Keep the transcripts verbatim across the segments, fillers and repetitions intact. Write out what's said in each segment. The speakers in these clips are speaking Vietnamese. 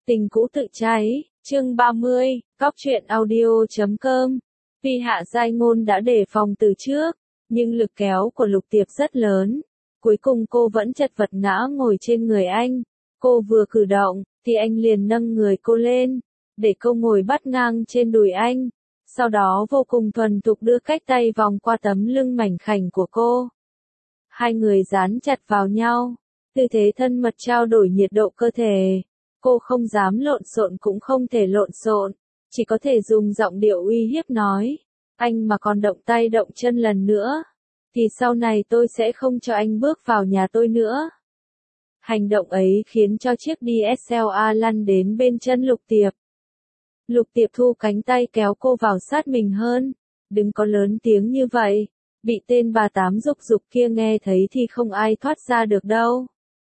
Tình cũ tự cháy, chương ba mươi, cóc truyện audio chấm com. Tuy Hạ Giai Ngôn đã đề phòng từ trước, nhưng lực kéo của Lục Tiệp rất lớn. Cuối cùng cô vẫn chật vật ngã ngồi trên người anh. Cô vừa cử động, thì anh liền nâng người cô lên, để cô ngồi bắt ngang trên đùi anh. Sau đó vô cùng thuần thục đưa cách tay vòng qua tấm lưng mảnh khảnh của cô. Hai người dán chặt vào nhau, tư thế thân mật trao đổi nhiệt độ cơ thể. Cô không dám lộn xộn cũng không thể lộn xộn, chỉ có thể dùng giọng điệu uy hiếp nói, anh mà còn động tay động chân lần nữa, thì sau này tôi sẽ không cho anh bước vào nhà tôi nữa. Hành động ấy khiến cho chiếc đê ét lờ a lăn đến bên chân Lục Tiệp. Lục Tiệp thu cánh tay kéo cô vào sát mình hơn, đừng có lớn tiếng như vậy, bị tên bà tám dục dục kia nghe thấy thì không ai thoát ra được đâu.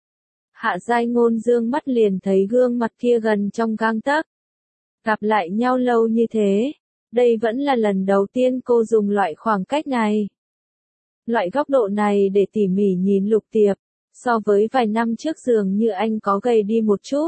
Hạ Giai Ngôn dương mắt liền thấy gương mặt kia gần trong gang tấc. Gặp lại nhau lâu như thế, đây vẫn là lần đầu tiên cô dùng loại khoảng cách này. Loại góc độ này để tỉ mỉ nhìn Lục Tiệp, so với vài năm trước dường như anh có gầy đi một chút.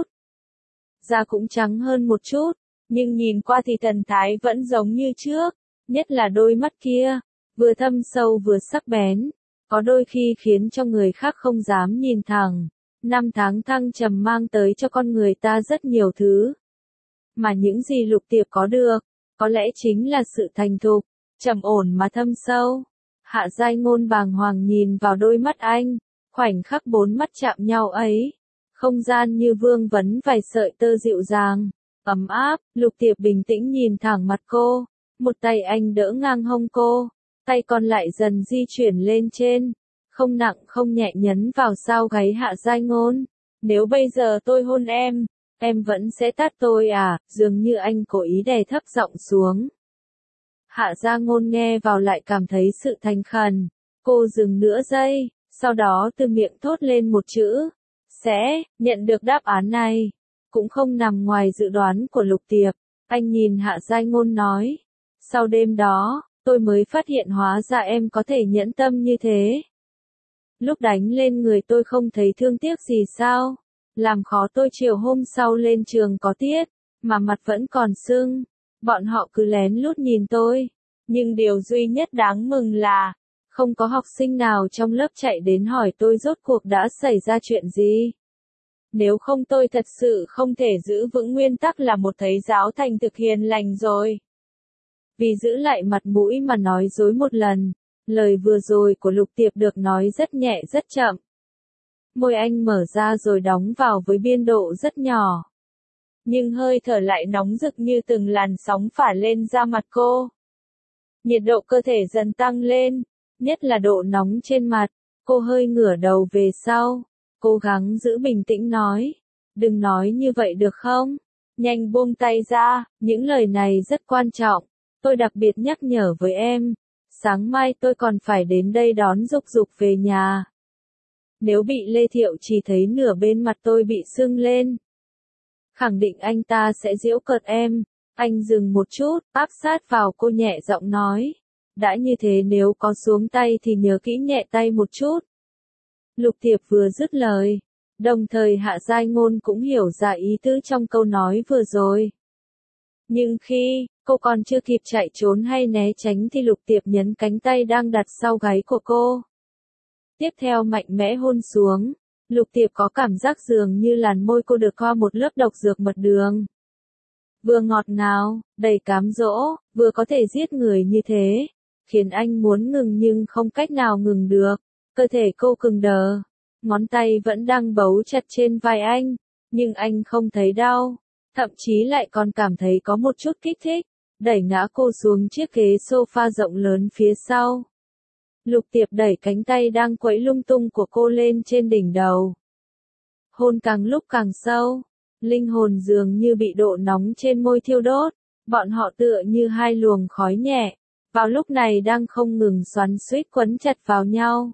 Da cũng trắng hơn một chút, nhưng nhìn qua thì thần thái vẫn giống như trước, nhất là đôi mắt kia, vừa thâm sâu vừa sắc bén, có đôi khi khiến cho người khác không dám nhìn thẳng. Năm tháng thăng trầm mang tới cho con người ta rất nhiều thứ. Mà những gì Lục Tiệp có được, có lẽ chính là sự thành thục, trầm ổn mà thâm sâu. Hạ Giai Ngôn bàng hoàng nhìn vào đôi mắt anh, khoảnh khắc bốn mắt chạm nhau ấy. Không gian như vương vấn vài sợi tơ dịu dàng, ấm áp. Lục Tiệp bình tĩnh nhìn thẳng mặt cô, một tay anh đỡ ngang hông cô, tay còn lại dần di chuyển lên trên. Không nặng không nhẹ nhấn vào sau gáy Hạ Giai Ngôn. Nếu bây giờ tôi hôn em, em vẫn sẽ tát tôi à, dường như anh cố ý đè thấp giọng xuống. Hạ Giai Ngôn nghe vào lại cảm thấy sự thành khẩn. Cô dừng nửa giây, sau đó từ miệng thốt lên một chữ. Sẽ, nhận được đáp án này. Cũng không nằm ngoài dự đoán của Lục Tiệp. Anh nhìn Hạ Giai Ngôn nói. Sau đêm đó, tôi mới phát hiện hóa ra em có thể nhẫn tâm như thế. Lúc đánh lên người tôi không thấy thương tiếc gì sao, làm khó tôi chiều hôm sau lên trường có tiết, mà mặt vẫn còn sưng, bọn họ cứ lén lút nhìn tôi, nhưng điều duy nhất đáng mừng là, không có học sinh nào trong lớp chạy đến hỏi tôi rốt cuộc đã xảy ra chuyện gì. Nếu không tôi thật sự không thể giữ vững nguyên tắc là một thầy giáo thành thực hiền lành rồi. Vì giữ lại mặt mũi mà nói dối một lần. Lời vừa rồi của Lục Tiệp được nói rất nhẹ rất chậm. Môi anh mở ra rồi đóng vào với biên độ rất nhỏ. Nhưng hơi thở lại nóng rực như từng làn sóng phả lên da mặt cô. Nhiệt độ cơ thể dần tăng lên, nhất là độ nóng trên mặt. Cô hơi ngửa đầu về sau, cố gắng giữ bình tĩnh nói. Đừng nói như vậy được không? Nhanh buông tay ra, những lời này rất quan trọng. Tôi đặc biệt nhắc nhở với em. Sáng mai tôi còn phải đến đây đón Dục Dục về nhà. Nếu bị Lê Thiệu chỉ thấy nửa bên mặt tôi bị sưng lên, khẳng định anh ta sẽ giễu cợt em. Anh dừng một chút, áp sát vào cô nhẹ giọng nói. Đã như thế nếu có xuống tay thì nhớ kỹ nhẹ tay một chút. Lục Tiệp vừa dứt lời, đồng thời Hạ Giai Ngôn cũng hiểu ra ý tứ trong câu nói vừa rồi. Nhưng khi cô còn chưa kịp chạy trốn hay né tránh thì Lục Tiệp nhấn cánh tay đang đặt sau gáy của cô. Tiếp theo mạnh mẽ hôn xuống, Lục Tiệp có cảm giác dường như làn môi cô được thoa một lớp độc dược mật đường. Vừa ngọt ngào, đầy cám dỗ, vừa có thể giết người như thế, khiến anh muốn ngừng nhưng không cách nào ngừng được. Cơ thể cô cứng đờ, ngón tay vẫn đang bấu chặt trên vai anh, nhưng anh không thấy đau. Thậm chí lại còn cảm thấy có một chút kích thích, đẩy ngã cô xuống chiếc ghế sofa rộng lớn phía sau. Lục Tiệp đẩy cánh tay đang quẫy lung tung của cô lên trên đỉnh đầu. Hôn càng lúc càng sâu, linh hồn dường như bị độ nóng trên môi thiêu đốt, bọn họ tựa như hai luồng khói nhẹ, vào lúc này đang không ngừng xoắn xuýt quấn chặt vào nhau.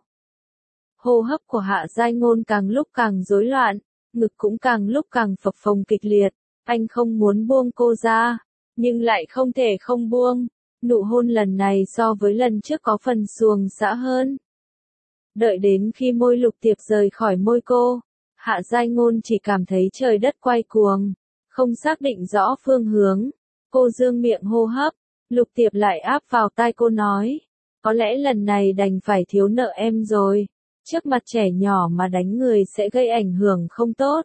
Hô hấp của Hạ Giai Ngôn càng lúc càng rối loạn, ngực cũng càng lúc càng phập phồng kịch liệt. Anh không muốn buông cô ra, nhưng lại không thể không buông. Nụ hôn lần này so với lần trước có phần xuồng xã hơn. Đợi đến khi môi Lục Tiệp rời khỏi môi cô, Hạ Giai Ngôn chỉ cảm thấy trời đất quay cuồng, Không xác định rõ phương hướng, cô dương miệng hô hấp, Lục Tiệp lại áp vào tai cô nói, có lẽ lần này đành phải thiếu nợ em rồi, trước mặt trẻ nhỏ mà đánh người sẽ gây ảnh hưởng không tốt.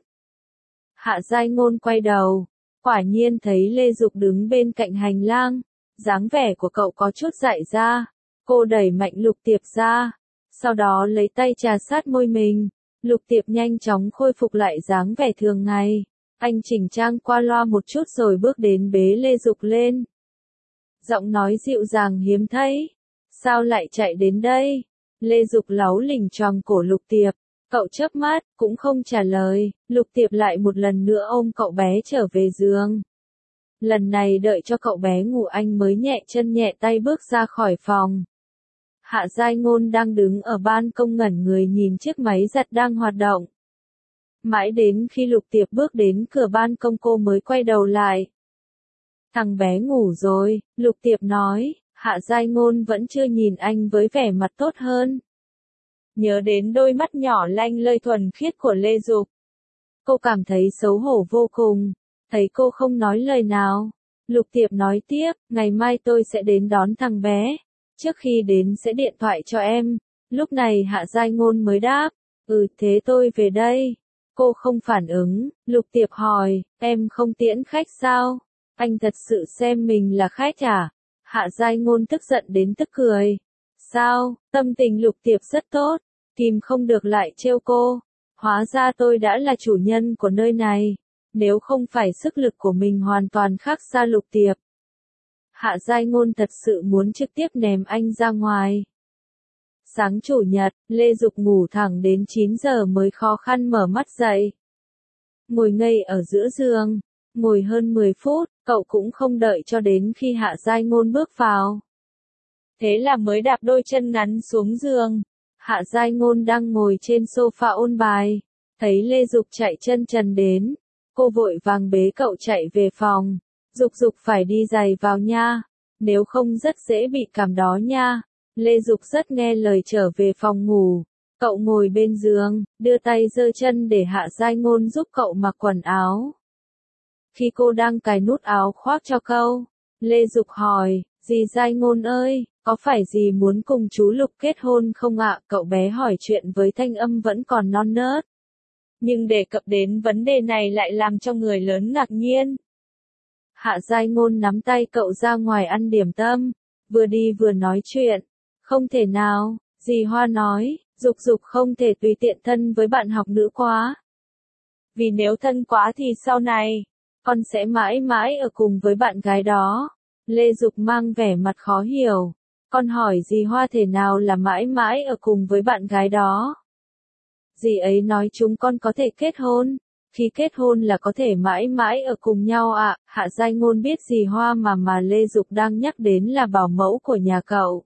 Hạ Giai Ngôn quay đầu, quả nhiên thấy Lê Dục đứng bên cạnh hành lang, dáng vẻ của cậu có chút dại ra, cô đẩy mạnh Lục Tiệp ra, sau đó lấy tay trà sát môi mình, Lục Tiệp nhanh chóng khôi phục lại dáng vẻ thường ngày, anh chỉnh trang qua loa một chút rồi bước đến bế Lê Dục lên. Giọng nói dịu dàng hiếm thấy, sao lại chạy đến đây? Lê Dục láu lỉnh choàng cổ Lục Tiệp, cậu chớp mắt, cũng không trả lời, Lục Tiệp lại một lần nữa ôm cậu bé trở về giường. Lần này đợi cho cậu bé ngủ anh mới nhẹ chân nhẹ tay bước ra khỏi phòng. Hạ Giai Ngôn đang đứng ở ban công ngẩn người nhìn chiếc máy giặt đang hoạt động. Mãi đến khi Lục Tiệp bước đến cửa ban công cô mới quay đầu lại. Thằng bé ngủ rồi, Lục Tiệp nói, Hạ Giai Ngôn vẫn chưa nhìn anh với vẻ mặt tốt hơn. Nhớ đến đôi mắt nhỏ lanh lơi thuần khiết của Lê Dục. Cô cảm thấy xấu hổ vô cùng, thấy cô không nói lời nào. Lục Tiệp nói tiếp, ngày mai tôi sẽ đến đón thằng bé, trước khi đến sẽ điện thoại cho em. Lúc này Hạ Giai Ngôn mới đáp, ừ thế tôi về đây. Cô không phản ứng, Lục Tiệp hỏi, em không tiễn khách sao? Anh thật sự xem mình là khách à? Hạ Giai Ngôn tức giận đến tức cười. Sao, tâm tình Lục Tiệp rất tốt, kìm không được lại trêu cô. Hóa ra tôi đã là chủ nhân của nơi này, nếu không phải sức lực của mình hoàn toàn khác xa Lục Tiệp. Hạ Giai Ngôn thật sự muốn trực tiếp ném anh ra ngoài. Sáng chủ nhật, Lê Dục ngủ thẳng đến chín giờ mới khó khăn mở mắt dậy. Ngồi ngây ở giữa giường, ngồi hơn mười phút, cậu cũng không đợi cho đến khi Hạ Giai Ngôn bước vào. Thế là mới đạp đôi chân ngắn xuống giường. Hạ Giai Ngôn đang ngồi trên sofa ôn bài, thấy Lê Dục chạy chân trần đến, cô vội vàng bế cậu chạy về phòng. Dục Dục phải đi giày vào nha, nếu không rất dễ bị cảm đó nha. Lê Dục rất nghe lời trở về phòng ngủ, cậu ngồi bên giường, đưa tay giơ chân để Hạ Giai Ngôn giúp cậu mặc quần áo. Khi cô đang cài nút áo khoác cho cậu, Lê Dục hỏi, dì Giai Ngôn ơi, có phải dì muốn cùng chú Lục kết hôn không ạ? Cậu bé hỏi chuyện với thanh âm vẫn còn non nớt. Nhưng đề cập đến vấn đề này lại làm cho người lớn ngạc nhiên. Hạ Giai Ngôn nắm tay cậu ra ngoài ăn điểm tâm, vừa đi vừa nói chuyện. Không thể nào, dì Hoa nói, Dục Dục không thể tùy tiện thân với bạn học nữ quá. Vì nếu thân quá thì sau này, con sẽ mãi mãi ở cùng với bạn gái đó. Lê Dục mang vẻ mặt khó hiểu. Con hỏi dì Hoa thể nào là mãi mãi ở cùng với bạn gái đó. Dì ấy nói chúng con có thể kết hôn. Khi kết hôn là có thể mãi mãi ở cùng nhau ạ. À. Hạ Giai Ngôn biết dì Hoa mà mà Lê Dục đang nhắc đến là bảo mẫu của nhà cậu.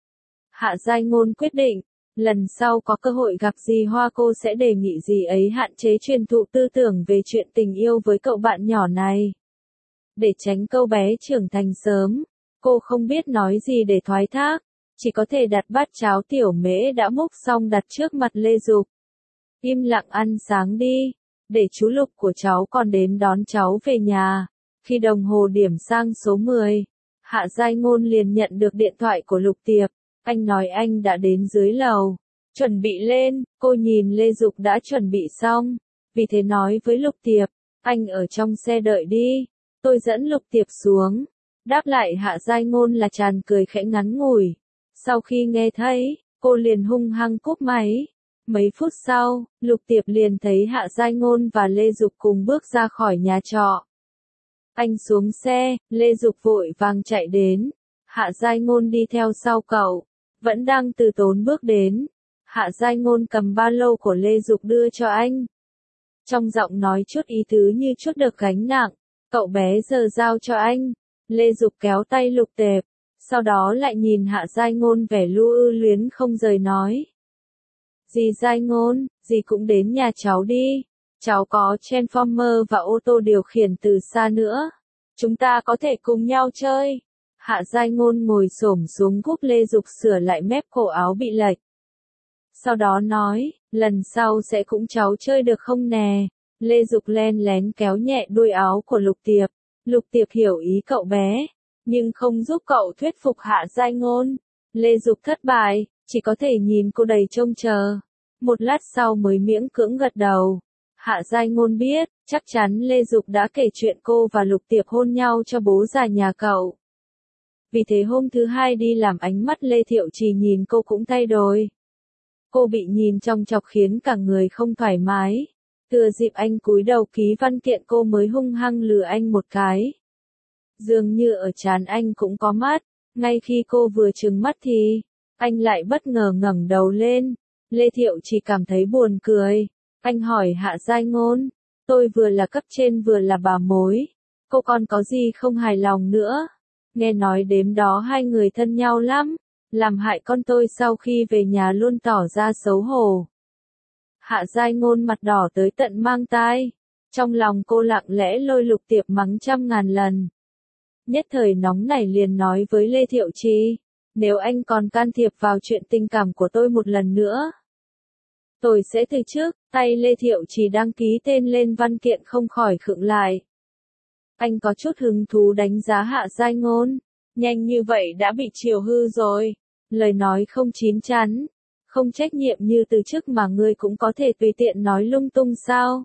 Hạ Giai Ngôn quyết định, lần sau có cơ hội gặp dì Hoa cô sẽ đề nghị dì ấy hạn chế truyền thụ tư tưởng về chuyện tình yêu với cậu bạn nhỏ này. Để tránh cậu bé trưởng thành sớm, cô không biết nói gì để thoái thác, chỉ có thể đặt bát cháo tiểu mễ đã múc xong đặt trước mặt Lê Dục. Im lặng ăn sáng đi, để chú Lục của cháu còn đến đón cháu về nhà. Khi đồng hồ điểm sang số mười, Hạ Giai Ngôn liền nhận được điện thoại của Lục Tiệp. Anh nói anh đã đến dưới lầu, chuẩn bị lên. Cô nhìn Lê Dục đã chuẩn bị xong, vì thế nói với Lục Tiệp, anh ở trong xe đợi đi, tôi dẫn Lục Tiệp xuống. Đáp lại Hạ Giai Ngôn là tràn cười khẽ ngắn ngủi. Sau khi nghe thấy, cô liền hung hăng cúp máy. Mấy phút sau, Lục Tiệp liền thấy Hạ Giai Ngôn và Lê Dục cùng bước ra khỏi nhà trọ. Anh xuống xe, Lê Dục vội vàng chạy đến. Hạ Giai Ngôn đi theo sau cậu, vẫn đang từ tốn bước đến. Hạ Giai Ngôn cầm ba lô của Lê Dục đưa cho anh. Trong giọng nói chút ý tứ như chút được gánh nặng, cậu bé giơ dao cho anh. Lê Dục kéo tay Lục Tiệp, sau đó lại nhìn Hạ Giai Ngôn vẻ lưu ưu luyến không rời nói. Dì Giai Ngôn, dì cũng đến nhà cháu đi. Cháu có Transformer và ô tô điều khiển từ xa nữa. Chúng ta có thể cùng nhau chơi. Hạ Giai Ngôn ngồi xổm xuống giúp Lê Dục sửa lại mép cổ áo bị lệch. Sau đó nói, lần sau sẽ cũng cháu chơi được không nè. Lê Dục len lén kéo nhẹ đuôi áo của Lục Tiệp. Lục Tiệp hiểu ý cậu bé, nhưng không giúp cậu thuyết phục Hạ Giai Ngôn. Lê Dục thất bại, chỉ có thể nhìn cô đầy trông chờ. Một lát sau mới miễn cưỡng gật đầu. Hạ Giai Ngôn biết, chắc chắn Lê Dục đã kể chuyện cô và Lục Tiệp hôn nhau cho bố già nhà cậu. Vì thế hôm thứ hai đi làm ánh mắt Lê Thiệu Trì nhìn cô cũng thay đổi. Cô bị nhìn chòng chọc khiến cả người không thoải mái. Thừa dịp anh cúi đầu ký văn kiện cô mới hung hăng lừa anh một cái. Dường như ở trán anh cũng có mắt, ngay khi cô vừa trừng mắt thì, anh lại bất ngờ ngẩng đầu lên. Lê Thiệu chỉ cảm thấy buồn cười. Anh hỏi Hạ Giai Ngôn, tôi vừa là cấp trên vừa là bà mối, cô còn có gì không hài lòng nữa? Nghe nói đêm đó hai người thân nhau lắm, làm hại con tôi sau khi về nhà luôn tỏ ra xấu hổ. Hạ Giai Ngôn mặt đỏ tới tận mang tai. Trong lòng cô lặng lẽ lôi Lục Tiệp mắng trăm ngàn lần. Nhất thời nóng nảy liền nói với Lê Thiệu Trì, nếu anh còn can thiệp vào chuyện tình cảm của tôi một lần nữa, tôi sẽ từ chức. Tay Lê Thiệu Trì đăng ký tên lên văn kiện không khỏi khựng lại. Anh có chút hứng thú đánh giá Hạ Giai Ngôn. Nhanh như vậy đã bị chiều hư rồi. Lời nói không chín chắn, không trách nhiệm như từ chức mà ngươi cũng có thể tùy tiện nói lung tung sao?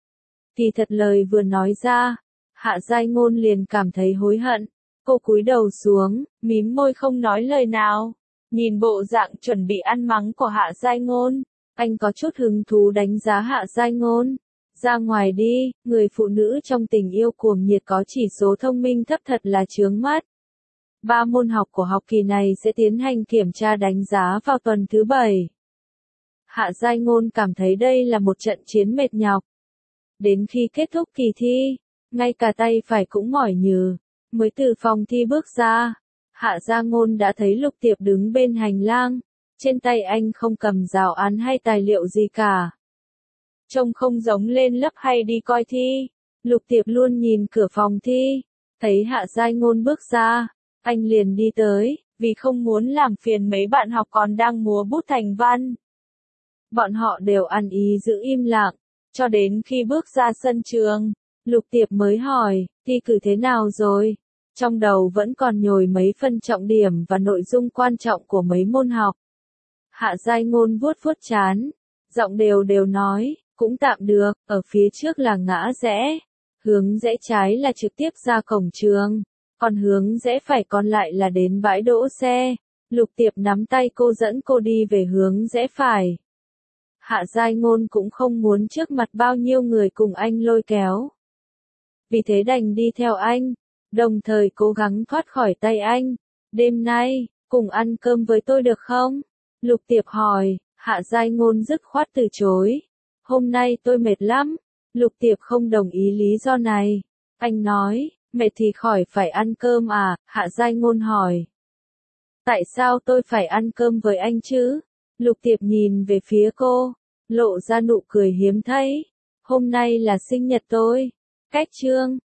Kỳ thật lời vừa nói ra, Hạ Giai Ngôn liền cảm thấy hối hận. Cô cúi đầu xuống, mím môi không nói lời nào. Nhìn bộ dạng chuẩn bị ăn mắng của Hạ Giai Ngôn, anh có chút hứng thú đánh giá Hạ Giai Ngôn. Ra ngoài đi, người phụ nữ trong tình yêu cuồng nhiệt có chỉ số thông minh thấp thật là chướng mắt. Ba môn học của học kỳ này sẽ tiến hành kiểm tra đánh giá vào tuần thứ bảy. Hạ Giai Ngôn cảm thấy đây là một trận chiến mệt nhọc. Đến khi kết thúc kỳ thi, ngay cả tay phải cũng mỏi nhừ, mới từ phòng thi bước ra. Hạ Giai Ngôn đã thấy Lục Tiệp đứng bên hành lang, trên tay anh không cầm giáo án hay tài liệu gì cả. Trông không giống lên lớp hay đi coi thi. Lục Tiệp luôn nhìn cửa phòng thi, thấy Hạ Giai Ngôn bước ra, anh liền đi tới, vì không muốn làm phiền mấy bạn học còn đang múa bút thành văn. Bọn họ đều ăn ý giữ im lặng, cho đến khi bước ra sân trường, Lục Tiệp mới hỏi, thi cử thế nào rồi? Trong đầu vẫn còn nhồi mấy phân trọng điểm và nội dung quan trọng của mấy môn học. Hạ Giai Ngôn vuốt vuốt trán, giọng đều đều nói, cũng tạm được, ở phía trước là ngã rẽ, hướng rẽ trái là trực tiếp ra cổng trường, còn hướng rẽ phải còn lại là đến bãi đỗ xe. Lục Tiệp nắm tay cô dẫn cô đi về hướng rẽ phải. Hạ Giai Ngôn cũng không muốn trước mặt bao nhiêu người cùng anh lôi kéo. Vì thế đành đi theo anh, đồng thời cố gắng thoát khỏi tay anh. Đêm nay, cùng ăn cơm với tôi được không? Lục Tiệp hỏi. Hạ Giai Ngôn dứt khoát từ chối. Hôm nay tôi mệt lắm. Lục Tiệp không đồng ý lý do này. Anh nói, mệt thì khỏi phải ăn cơm à? Hạ Giai Ngôn hỏi. Tại sao tôi phải ăn cơm với anh chứ? Lục Tiệp nhìn về phía cô, lộ ra nụ cười hiếm thấy. Hôm nay là sinh nhật tôi. Cách trương,